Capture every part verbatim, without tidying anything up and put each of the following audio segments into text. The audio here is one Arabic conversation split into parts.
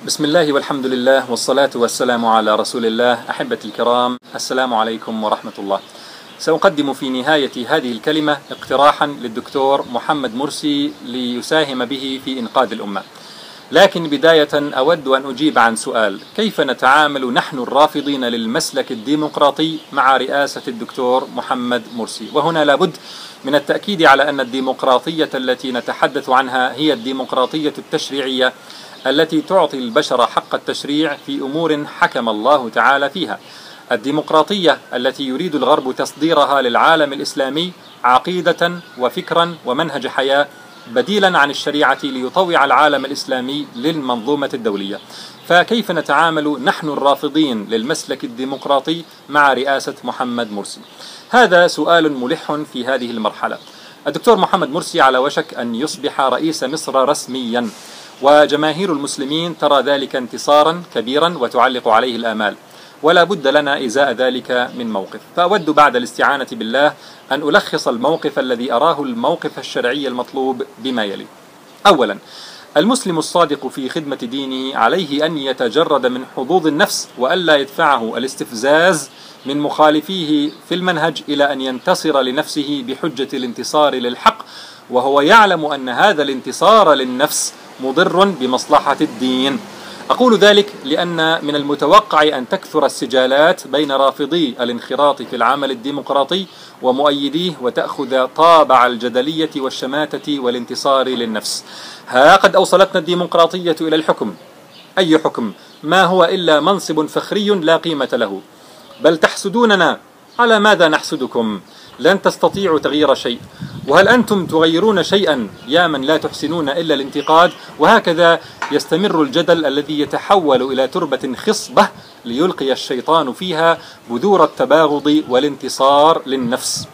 بسم الله والحمد لله والصلاة والسلام على رسول الله. أحبتي الكرام، السلام عليكم ورحمة الله. سأقدم في نهاية هذه الكلمة اقتراحا للدكتور محمد مرسي ليساهم به في إنقاذ الأمة. لكن بداية أود أن أجيب عن سؤال: كيف نتعامل نحن الرافضين للمسلك الديمقراطي مع رئاسة الدكتور محمد مرسي؟ وهنا لابد من التأكيد على أن الديمقراطية التي نتحدث عنها هي الديمقراطية التشريعية التي تعطي البشر حق التشريع في أمور حكم الله تعالى فيها. الديمقراطية التي يريد الغرب تصديرها للعالم الإسلامي عقيدة وفكرا ومنهج حياة بديلا عن الشريعة ليطوع العالم الإسلامي للمنظومة الدولية. فكيف نتعامل نحن الرافضين للمسلك الديمقراطي مع رئاسة محمد مرسي؟ هذا سؤال ملح في هذه المرحلة. الدكتور محمد مرسي على وشك أن يصبح رئيس مصر رسميا، وجماهير المسلمين ترى ذلك انتصارا كبيرا وتعلق عليه الآمال، ولا بد لنا إزاء ذلك من موقف. فأود بعد الاستعانة بالله أن ألخص الموقف الذي أراه الموقف الشرعي المطلوب بما يلي. أولا، المسلم الصادق في خدمة دينه عليه أن يتجرد من حظوظ النفس، وألا يدفعه الاستفزاز من مخالفيه في المنهج إلى أن ينتصر لنفسه بحجة الانتصار للحق، وهو يعلم أن هذا الانتصار للنفس مضر بمصلحة الدين. أقول ذلك لأن من المتوقع أن تكثر السجالات بين رافضي الانخراط في العمل الديمقراطي ومؤيديه، وتأخذ طابع الجدلية والشماتة والانتصار للنفس. ها قد أوصلتنا الديمقراطية إلى الحكم. أي حكم؟ ما هو إلا منصب فخري لا قيمة له. بل تحسدوننا. على ماذا نحسدكم؟ لن تستطيعوا تغيير شيء. وهل أنتم تغيرون شيئا يا من لا تحسنون إلا الانتقاد؟ وهكذا يستمر الجدل الذي يتحول إلى تربة خصبة ليلقي الشيطان فيها بذور التباغض والانتصار للنفس.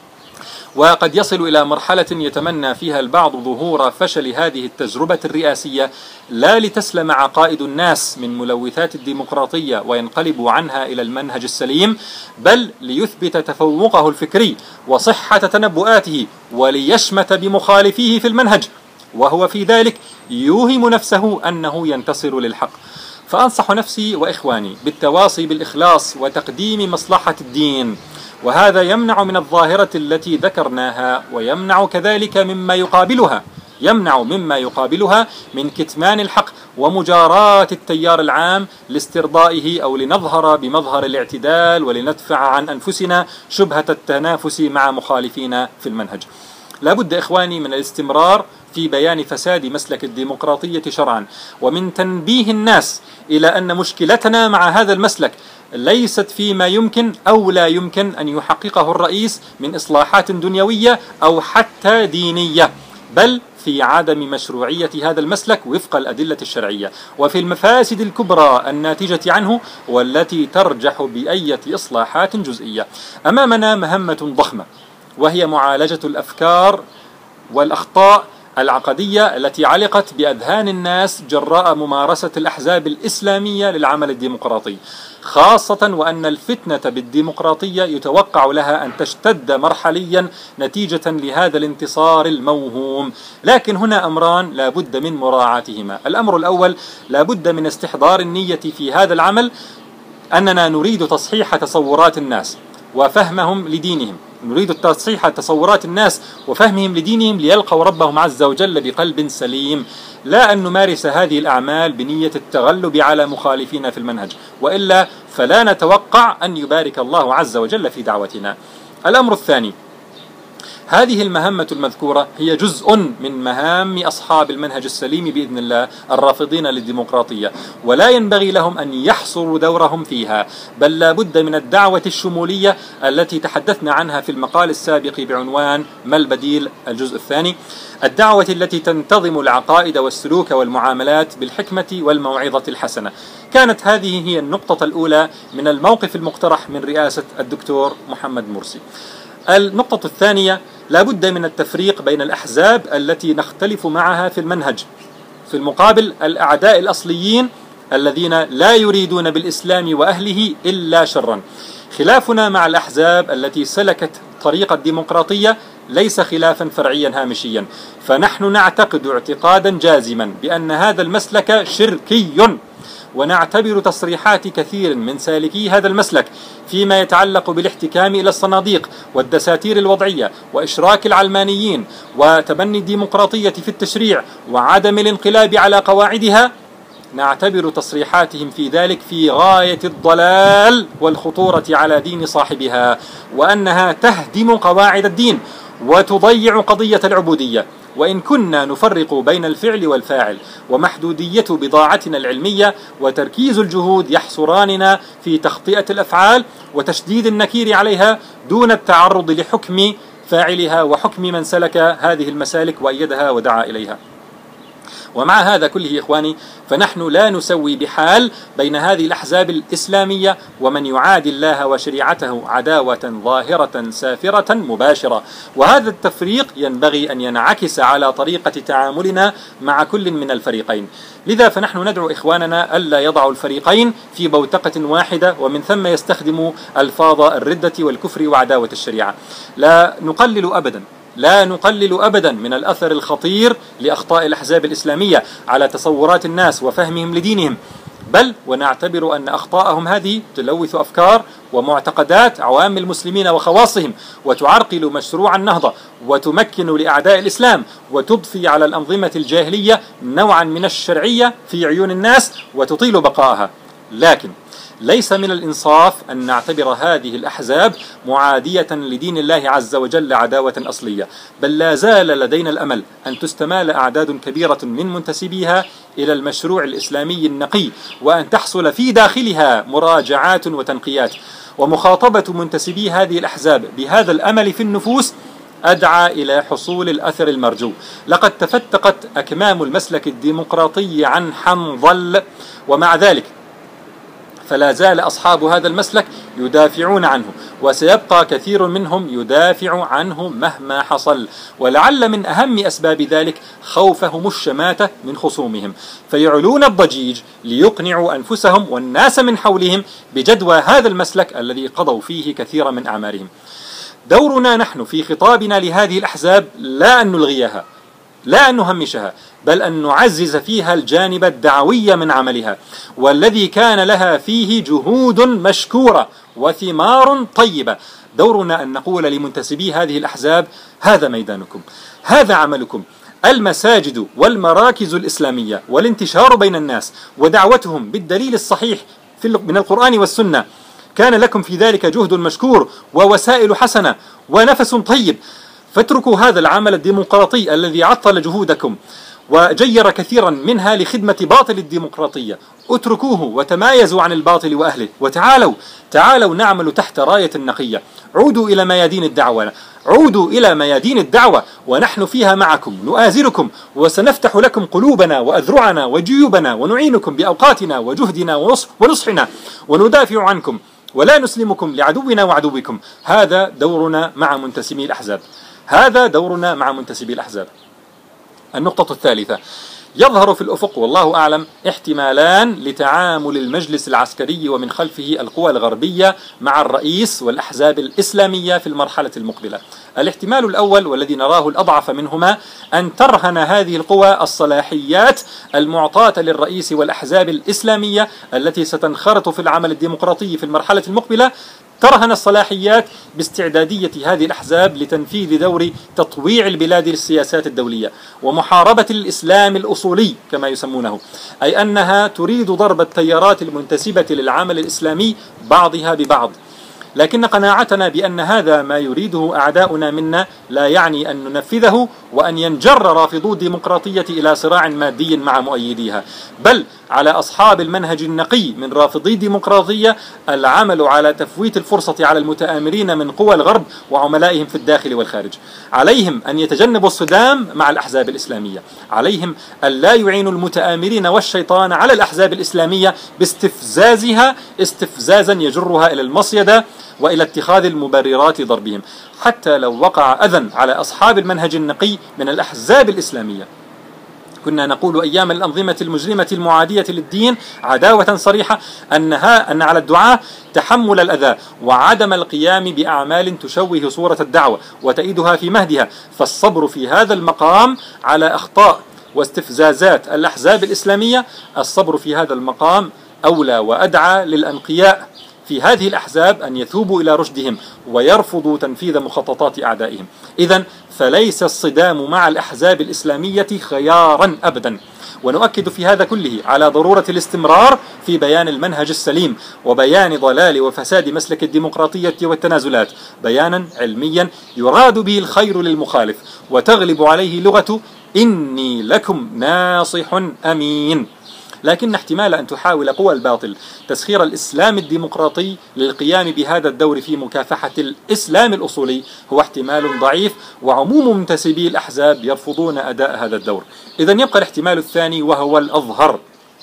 وقد يصل إلى مرحلة يتمنى فيها البعض ظهور فشل هذه التجربة الرئاسية، لا لتسلم عقائد الناس من ملوثات الديمقراطية وينقلبوا عنها إلى المنهج السليم، بل ليثبت تفوقه الفكري وصحة تنبؤاته وليشمت بمخالفيه في المنهج، وهو في ذلك يوهم نفسه أنه ينتصر للحق. فأنصح نفسي وإخواني بالتواصي بالإخلاص وتقديم مصلحة الدين، وهذا يمنع من الظاهرة التي ذكرناها، ويمنع كذلك مما يقابلها يمنع مما يقابلها من كتمان الحق ومجاراة التيار العام لاسترضائه، أو لنظهر بمظهر الاعتدال ولندفع عن أنفسنا شبهة التنافس مع مخالفينا في المنهج. لا بد إخواني من الاستمرار في بيان فساد مسلك الديمقراطية شرعا، ومن تنبيه الناس إلى أن مشكلتنا مع هذا المسلك ليست فيما يمكن أو لا يمكن أن يحققه الرئيس من إصلاحات دنيوية أو حتى دينية، بل في عدم مشروعية هذا المسلك وفق الأدلة الشرعية، وفي المفاسد الكبرى الناتجة عنه والتي ترجح بأية إصلاحات جزئية. أمامنا مهمة ضخمة، وهي معالجة الأفكار والأخطاء العقدية التي علقت بأذهان الناس جراء ممارسة الأحزاب الإسلامية للعمل الديمقراطي، خاصة وأن الفتنة بالديمقراطية يتوقع لها أن تشتد مرحليا نتيجة لهذا الانتصار الموهوم. لكن هنا أمران لا بد من مراعاتهما. الأمر الأول، لا بد من استحضار النية في هذا العمل أننا نريد تصحيح تصورات الناس وفهمهم لدينهم، نريد تصحيح تصورات الناس وفهمهم لدينهم ليلقوا ربهم عز وجل بقلب سليم، لا أن نمارس هذه الأعمال بنية التغلب على مخالفين في المنهج، وإلا فلا نتوقع أن يبارك الله عز وجل في دعوتنا. الأمر الثاني، هذه المهمة المذكورة هي جزء من مهام أصحاب المنهج السليم بإذن الله الرافضين للديمقراطية، ولا ينبغي لهم أن يحصروا دورهم فيها، بل لا بد من الدعوة الشمولية التي تحدثنا عنها في المقال السابق بعنوان ما البديل، الجزء الثاني، الدعوة التي تنتظم العقائد والسلوك والمعاملات بالحكمة والموعظة الحسنة. كانت هذه هي النقطة الأولى من الموقف المقترح من رئاسة الدكتور محمد مرسي. النقطة الثانية، لا بد من التفريق بين الأحزاب التي نختلف معها في المنهج، في المقابل الأعداء الأصليين الذين لا يريدون بالإسلام وأهله إلا شرا. خلافنا مع الأحزاب التي سلكت طريق الديمقراطية ليس خلافا فرعيا هامشيا، فنحن نعتقد اعتقادا جازما بأن هذا المسلك شركي، ونعتبر تصريحات كثير من سالكي هذا المسلك فيما يتعلق بالاحتكام إلى الصناديق والدساتير الوضعية وإشراك العلمانيين وتبني الديمقراطية في التشريع وعدم الانقلاب على قواعدها، نعتبر تصريحاتهم في ذلك في غاية الضلال والخطورة على دين صاحبها، وأنها تهدم قواعد الدين وتضيع قضية العبودية. وإن كنا نفرق بين الفعل والفاعل، ومحدودية بضاعتنا العلمية وتركيز الجهود يحصراننا في تخطئة الأفعال وتشديد النكير عليها دون التعرض لحكم فاعلها وحكم من سلك هذه المسالك وأيدها ودعا إليها. ومع هذا كله إخواني، فنحن لا نسوي بحال بين هذه الأحزاب الإسلامية ومن يعادي الله وشريعته عداوة ظاهرة سافرة مباشرة، وهذا التفريق ينبغي أن ينعكس على طريقة تعاملنا مع كل من الفريقين. لذا فنحن ندعو إخواننا ألا يضعوا الفريقين في بوتقة واحدة ومن ثم يستخدموا ألفاظ الردة والكفر وعداوة الشريعة. لا نقلل أبدا لا نقلل أبدا من الأثر الخطير لأخطاء الأحزاب الإسلامية على تصورات الناس وفهمهم لدينهم، بل ونعتبر أن أخطاءهم هذه تلوث أفكار ومعتقدات عوام المسلمين وخواصهم، وتعرقل مشروع النهضة، وتمكن لأعداء الإسلام، وتضفي على الأنظمة الجاهلية نوعا من الشرعية في عيون الناس وتطيل بقائها. لكن ليس من الإنصاف أن نعتبر هذه الأحزاب معادية لدين الله عز وجل عداوة أصلية، بل لا زال لدينا الأمل أن تستمال أعداد كبيرة من منتسبيها إلى المشروع الإسلامي النقي، وأن تحصل في داخلها مراجعات وتنقيات. ومخاطبة منتسبي هذه الأحزاب بهذا الأمل في النفوس أدعى إلى حصول الأثر المرجو. لقد تفتقت أكمام المسلك الديمقراطي عن حنظل، ومع ذلك فلا زال أصحاب هذا المسلك يدافعون عنه، وسيبقى كثير منهم يدافع عنه مهما حصل. ولعل من أهم أسباب ذلك خوفهم الشماتة من خصومهم، فيعلون الضجيج ليقنعوا أنفسهم والناس من حولهم بجدوى هذا المسلك الذي قضوا فيه كثيرا من أعمارهم. دورنا نحن في خطابنا لهذه الأحزاب لا أن نلغيها، لا أن نهمشها، بل أن نعزز فيها الجانب الدعوي من عملها، والذي كان لها فيه جهود مشكورة وثمار طيبة. دورنا أن نقول لمنتسبي هذه الأحزاب: هذا ميدانكم، هذا عملكم. المساجد والمراكز الإسلامية والانتشار بين الناس ودعوتهم بالدليل الصحيح من القرآن والسنة، كان لكم في ذلك جهد مشكور ووسائل حسنة ونفس طيب، فاتركوا هذا العمل الديمقراطي الذي عطل جهودكم وجير كثيرا منها لخدمة باطل الديمقراطية. اتركوه وتمايزوا عن الباطل وأهله، وتعالوا تعالوا نعمل تحت راية نقية. عودوا إلى ميادين الدعوة، عودوا إلى ميادين الدعوة ونحن فيها معكم نؤازركم، وسنفتح لكم قلوبنا وأذرعنا وجيوبنا، ونعينكم بأوقاتنا وجهدنا ونصحنا، وندافع عنكم ولا نسلمكم لعدونا وعدوكم. هذا دورنا مع منتسبي الأحزاب، هذا دورنا مع منتسبي الأحزاب. النقطة الثالثة: يظهر في الأفق والله أعلم احتمالان لتعامل المجلس العسكري ومن خلفه القوى الغربية مع الرئيس والأحزاب الإسلامية في المرحلة المقبلة. الاحتمال الأول والذي نراه الأضعف منهما أن ترهن هذه القوى الصلاحيات المعطاة للرئيس والأحزاب الإسلامية التي ستنخرط في العمل الديمقراطي في المرحلة المقبلة، ترهن الصلاحيات باستعدادية هذه الأحزاب لتنفيذ دور تطويع البلاد للسياسات الدولية ومحاربة الإسلام الأصولي كما يسمونه، أي أنها تريد ضرب التيارات المنتسبة للعمل الإسلامي بعضها ببعض. لكن قناعتنا بأن هذا ما يريده أعداؤنا منا لا يعني أن ننفذه وأن ينجر رافضو الديمقراطية إلى صراع مادي مع مؤيديها، بل على أصحاب المنهج النقي من رافضي الديمقراطية العمل على تفويت الفرصة على المتآمرين من قوى الغرب وعملائهم في الداخل والخارج. عليهم أن يتجنبوا الصدام مع الأحزاب الإسلامية، عليهم أن لا يعينوا المتآمرين والشيطان على الأحزاب الإسلامية باستفزازها استفزازا يجرها إلى المصيدة وإلى اتخاذ المبررات ضربهم، حتى لو وقع أذى على أصحاب المنهج النقي من الأحزاب الإسلامية. كنا نقول أيام الأنظمة المجرمة المعادية للدين عداوة صريحة أنها أن على الدعاة تحمل الأذى وعدم القيام بأعمال تشوه صورة الدعوة وتأيدها في مهدها. فالصبر في هذا المقام على أخطاء واستفزازات الأحزاب الإسلامية، الصبر في هذا المقام أولى وأدعى للأنقياء في هذه الأحزاب أن يثوبوا إلى رشدهم ويرفضوا تنفيذ مخططات أعدائهم. إذن فليس الصدام مع الأحزاب الإسلامية خيارا أبدا. ونؤكد في هذا كله على ضرورة الاستمرار في بيان المنهج السليم وبيان ضلال وفساد مسلك الديمقراطية والتنازلات بيانا علميا يراد به الخير للمخالف وتغلب عليه لغة إني لكم ناصح أمين. لكن احتمال أن تحاول قوى الباطل تسخير الإسلام الديمقراطي للقيام بهذا الدور في مكافحة الإسلام الأصولي هو احتمال ضعيف، وعموم منتسبي الأحزاب يرفضون أداء هذا الدور. إذن يبقى الاحتمال الثاني وهو الأظهر،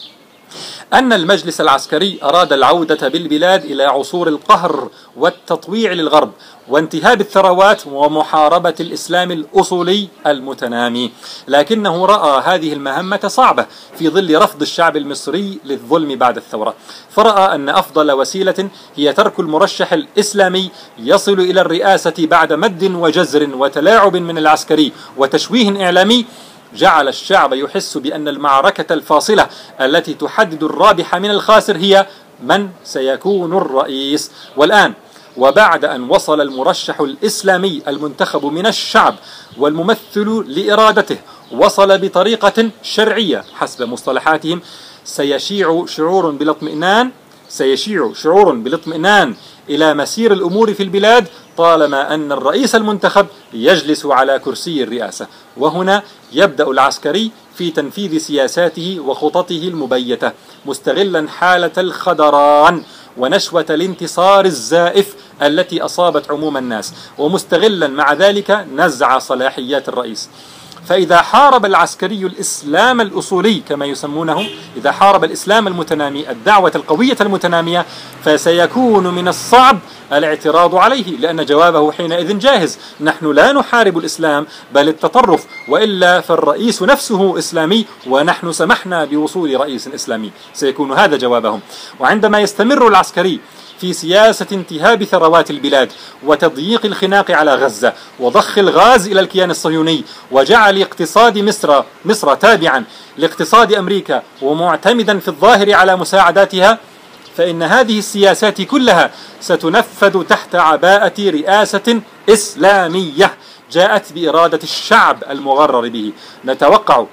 أن المجلس العسكري أراد العودة بالبلاد إلى عصور القهر والتطويع للغرب وانتهاب الثروات ومحاربة الإسلام الأصولي المتنامي، لكنه رأى هذه المهمة صعبة في ظل رفض الشعب المصري للظلم بعد الثورة، فرأى أن أفضل وسيلة هي ترك المرشح الإسلامي يصل إلى الرئاسة بعد مد وجزر وتلاعب من العسكري وتشويه إعلامي جعل الشعب يحس بأن المعركة الفاصلة التي تحدد الرابح من الخاسر هي من سيكون الرئيس. والآن وبعد أن وصل المرشح الإسلامي المنتخب من الشعب والممثل لإرادته وصل بطريقة شرعية حسب مصطلحاتهم، سيشيع شعور بالاطمئنان سيشيع شعور بالاطمئنان إلى مسير الأمور في البلاد طالما أن الرئيس المنتخب يجلس على كرسي الرئاسة. وهنا يبدأ العسكري في تنفيذ سياساته وخططه المبيتة مستغلا حالة الخدران ونشوة الانتصار الزائف التي أصابت عموم الناس، ومستغلا مع ذلك نزع صلاحيات الرئيس. فإذا حارب العسكري الإسلام الأصولي كما يسمونه، إذا حارب الإسلام المتنامي الدعوة القوية المتنامية، فسيكون من الصعب الاعتراض عليه، لأن جوابه حينئذ جاهز: نحن لا نحارب الإسلام بل التطرف، وإلا فالرئيس نفسه إسلامي ونحن سمحنا بوصول رئيس إسلامي. سيكون هذا جوابهم. وعندما يستمر العسكري في سياسة انتهاب ثروات البلاد وتضييق الخناق على غزة وضخ الغاز إلى الكيان الصهيوني وجعل اقتصاد مصر مصر تابعا لاقتصاد أمريكا ومعتمدا في الظاهر على مساعداتها، فإن هذه السياسات كلها ستنفذ تحت عباءة رئاسة إسلامية جاءت بإرادة الشعب المغرر به. نتوقع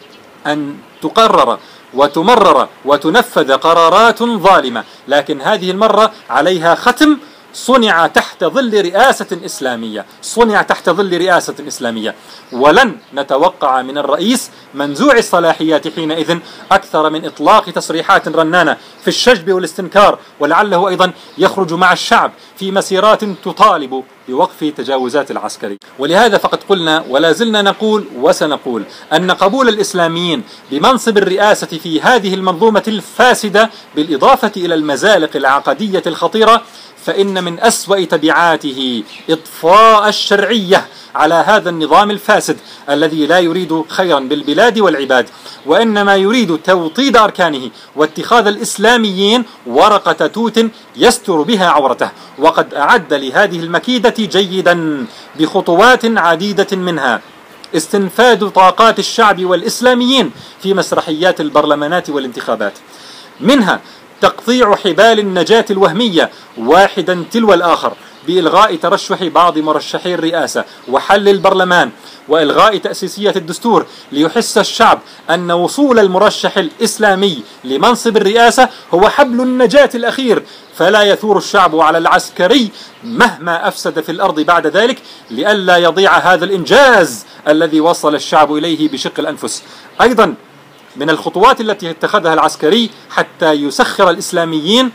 أن تقرر وتمرر وتنفذ قرارات ظالمة، لكن هذه المرة عليها ختم صنع تحت ظل رئاسة إسلامية صنع تحت ظل رئاسة إسلامية ولن نتوقع من الرئيس منزوع الصلاحيات حينئذ أكثر من إطلاق تصريحات رنانة في الشجب والاستنكار، ولعله أيضا يخرج مع الشعب في مسيرات تطالب بوقف تجاوزات العسكري. ولهذا فقد قلنا ولا زلنا نقول وسنقول أن قبول الإسلاميين بمنصب الرئاسة في هذه المنظومة الفاسدة بالإضافة إلى المزالق العقدية الخطيرة، فإن من أسوأ تبعاته إطفاء الشرعية على هذا النظام الفاسد الذي لا يريد خيرا بالبلاد والعباد، وإنما يريد توطيد أركانه واتخاذ الإسلاميين ورقة توت يستر بها عورته. وقد أعد لهذه المكيدة جيدا بخطوات عديدة، منها استنفاذ طاقات الشعب والإسلاميين في مسرحيات البرلمانات والانتخابات، منها تقطيع حبال النجاة الوهمية واحدا تلو الآخر بإلغاء ترشح بعض مرشحي الرئاسة وحل البرلمان وإلغاء تأسيسية الدستور ليحس الشعب أن وصول المرشح الإسلامي لمنصب الرئاسة هو حبل النجاة الأخير، فلا يثور الشعب على العسكري مهما أفسد في الأرض بعد ذلك، لئلا يضيع هذا الإنجاز الذي وصل الشعب إليه بشق الأنفس. أيضا من الخطوات التي اتخذها العسكري حتى يسخر الإسلاميين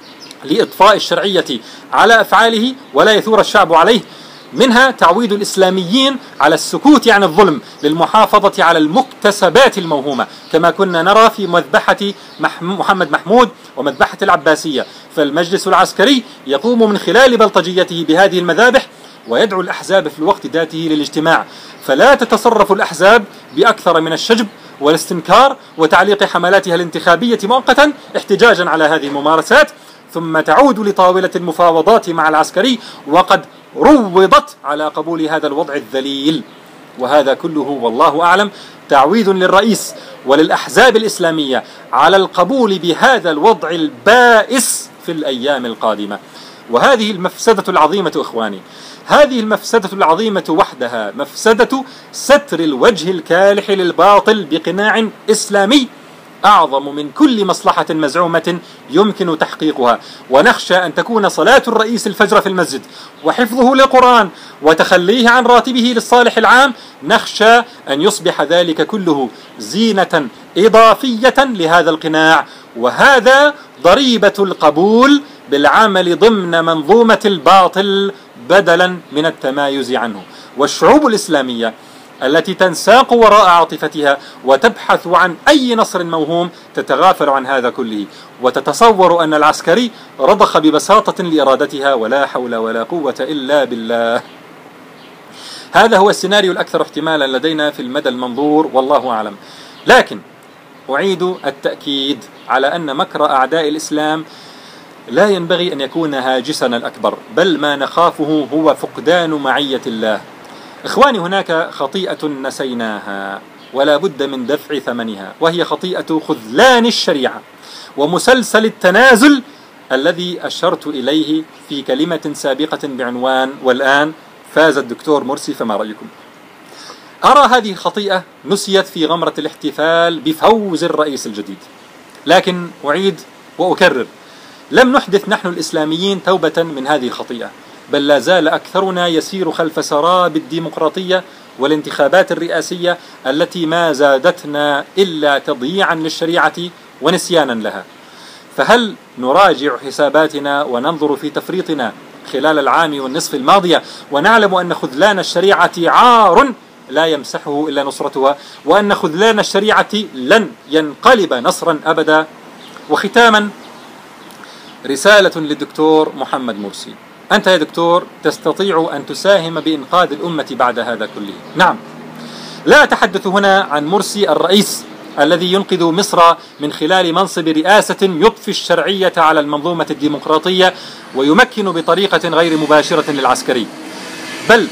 لإطفاء الشرعية على أفعاله ولا يثور الشعب عليه، منها تعويد الإسلاميين على السكوت عن الظلم للمحافظة على المكتسبات الموهومة، كما كنا نرى في مذبحة محمد محمود ومذبحة العباسية. فالمجلس العسكري يقوم من خلال بلطجيته بهذه المذابح ويدعو الأحزاب في الوقت ذاته للاجتماع، فلا تتصرف الأحزاب بأكثر من الشجب والاستنكار وتعليق حملاتها الانتخابية مؤقتا احتجاجا على هذه الممارسات، ثم تعود لطاولة المفاوضات مع العسكري وقد روضت على قبول هذا الوضع الذليل. وهذا كله والله أعلم تعويذ للرئيس وللأحزاب الإسلامية على القبول بهذا الوضع البائس في الأيام القادمة. وهذه المفسدة العظيمة إخواني، هذه المفسدة العظيمة وحدها مفسدة ستر الوجه الكالح للباطل بقناع إسلامي أعظم من كل مصلحة مزعومة يمكن تحقيقها. ونخشى أن تكون صلاة الرئيس الفجر في المسجد وحفظه للقرآن وتخليه عن راتبه للصالح العام، نخشى أن يصبح ذلك كله زينة إضافية لهذا القناع، وهذا ضريبة القبول بالعمل ضمن منظومة الباطل بدلا من التمايز عنه. والشعوب الإسلامية التي تنساق وراء عاطفتها وتبحث عن أي نصر موهوم تتغافل عن هذا كله وتتصور أن العسكري رضخ ببساطة لإرادتها، ولا حول ولا قوة إلا بالله. هذا هو السيناريو الأكثر احتمالا لدينا في المدى المنظور والله أعلم. لكن أعيد التأكيد على أن مكر أعداء الإسلام لا ينبغي أن يكون هاجسنا الأكبر، بل ما نخافه هو فقدان معية الله. إخواني، هناك خطيئة نسيناها ولا بد من دفع ثمنها، وهي خطيئة خذلان الشريعة ومسلسل التنازل الذي أشرت إليه في كلمة سابقة بعنوان والآن فاز الدكتور مرسي، فما رأيكم؟ أرى هذه الخطيئة نسيت في غمرة الاحتفال بفوز الرئيس الجديد. لكن أعيد وأكرر، لم نحدث نحن الإسلاميين توبة من هذه الخطيئة، بل لا زال أكثرنا يسير خلف سراب الديمقراطية والانتخابات الرئاسية التي ما زادتنا إلا تضييعا للشريعة ونسيانا لها. فهل نراجع حساباتنا وننظر في تفريطنا خلال العام والنصف الماضية ونعلم أن خذلان الشريعة عار لا يمسحه إلا نصرتها، وأن خذلان الشريعة لن ينقلب نصرا أبدا؟ وختاما رسالة للدكتور محمد مرسي: أنت يا دكتور تستطيع أن تساهم بإنقاذ الأمة بعد هذا كله. نعم، لا أتحدث هنا عن مرسي الرئيس الذي ينقذ مصر من خلال منصب رئاسة يضفي الشرعية على المنظومة الديمقراطية ويمكن بطريقة غير مباشرة للعسكري، بل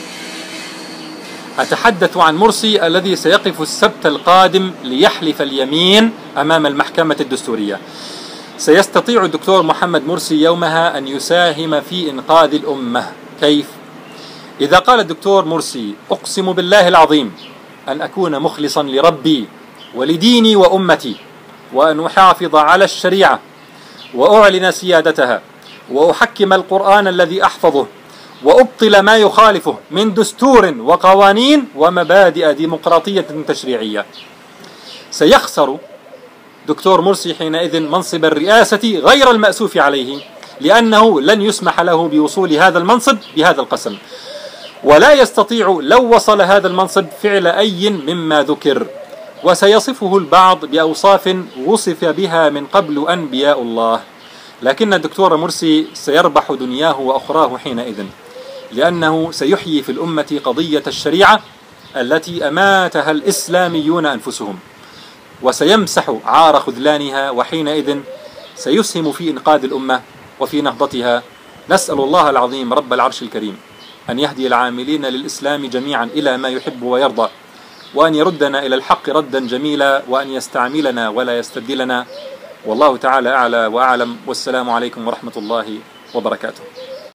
أتحدث عن مرسي الذي سيقف السبت القادم ليحلف اليمين أمام المحكمة الدستورية. سيستطيع الدكتور محمد مرسي يومها أن يساهم في إنقاذ الأمة. كيف؟ إذا قال الدكتور مرسي: أقسم بالله العظيم أن أكون مخلصا لربي ولديني وأمتي، وأن أحافظ على الشريعة وأعلن سيادتها، وأحكم القرآن الذي أحفظه، وأبطل ما يخالفه من دستور وقوانين ومبادئ ديمقراطية تشريعية، سيخسر دكتور مرسي حينئذ منصب الرئاسة غير المأسوف عليه، لأنه لن يسمح له بوصول هذا المنصب بهذا القسم، ولا يستطيع لو وصل هذا المنصب فعل أي مما ذكر، وسيصفه البعض بأوصاف وصف بها من قبل أنبياء الله. لكن الدكتور مرسي سيربح دنياه وأخراه حينئذ، لأنه سيحيي في الأمة قضية الشريعة التي أماتها الإسلاميون أنفسهم، وسيمسح عار خذلانها، وحينئذ سيسهم في إنقاذ الأمة وفي نهضتها. نسأل الله العظيم رب العرش الكريم أن يهدي العاملين للإسلام جميعا إلى ما يحب ويرضى، وأن يردنا إلى الحق ردا جميلا، وأن يستعملنا ولا يستبدلنا. والله تعالى أعلى وأعلم، والسلام عليكم ورحمة الله وبركاته.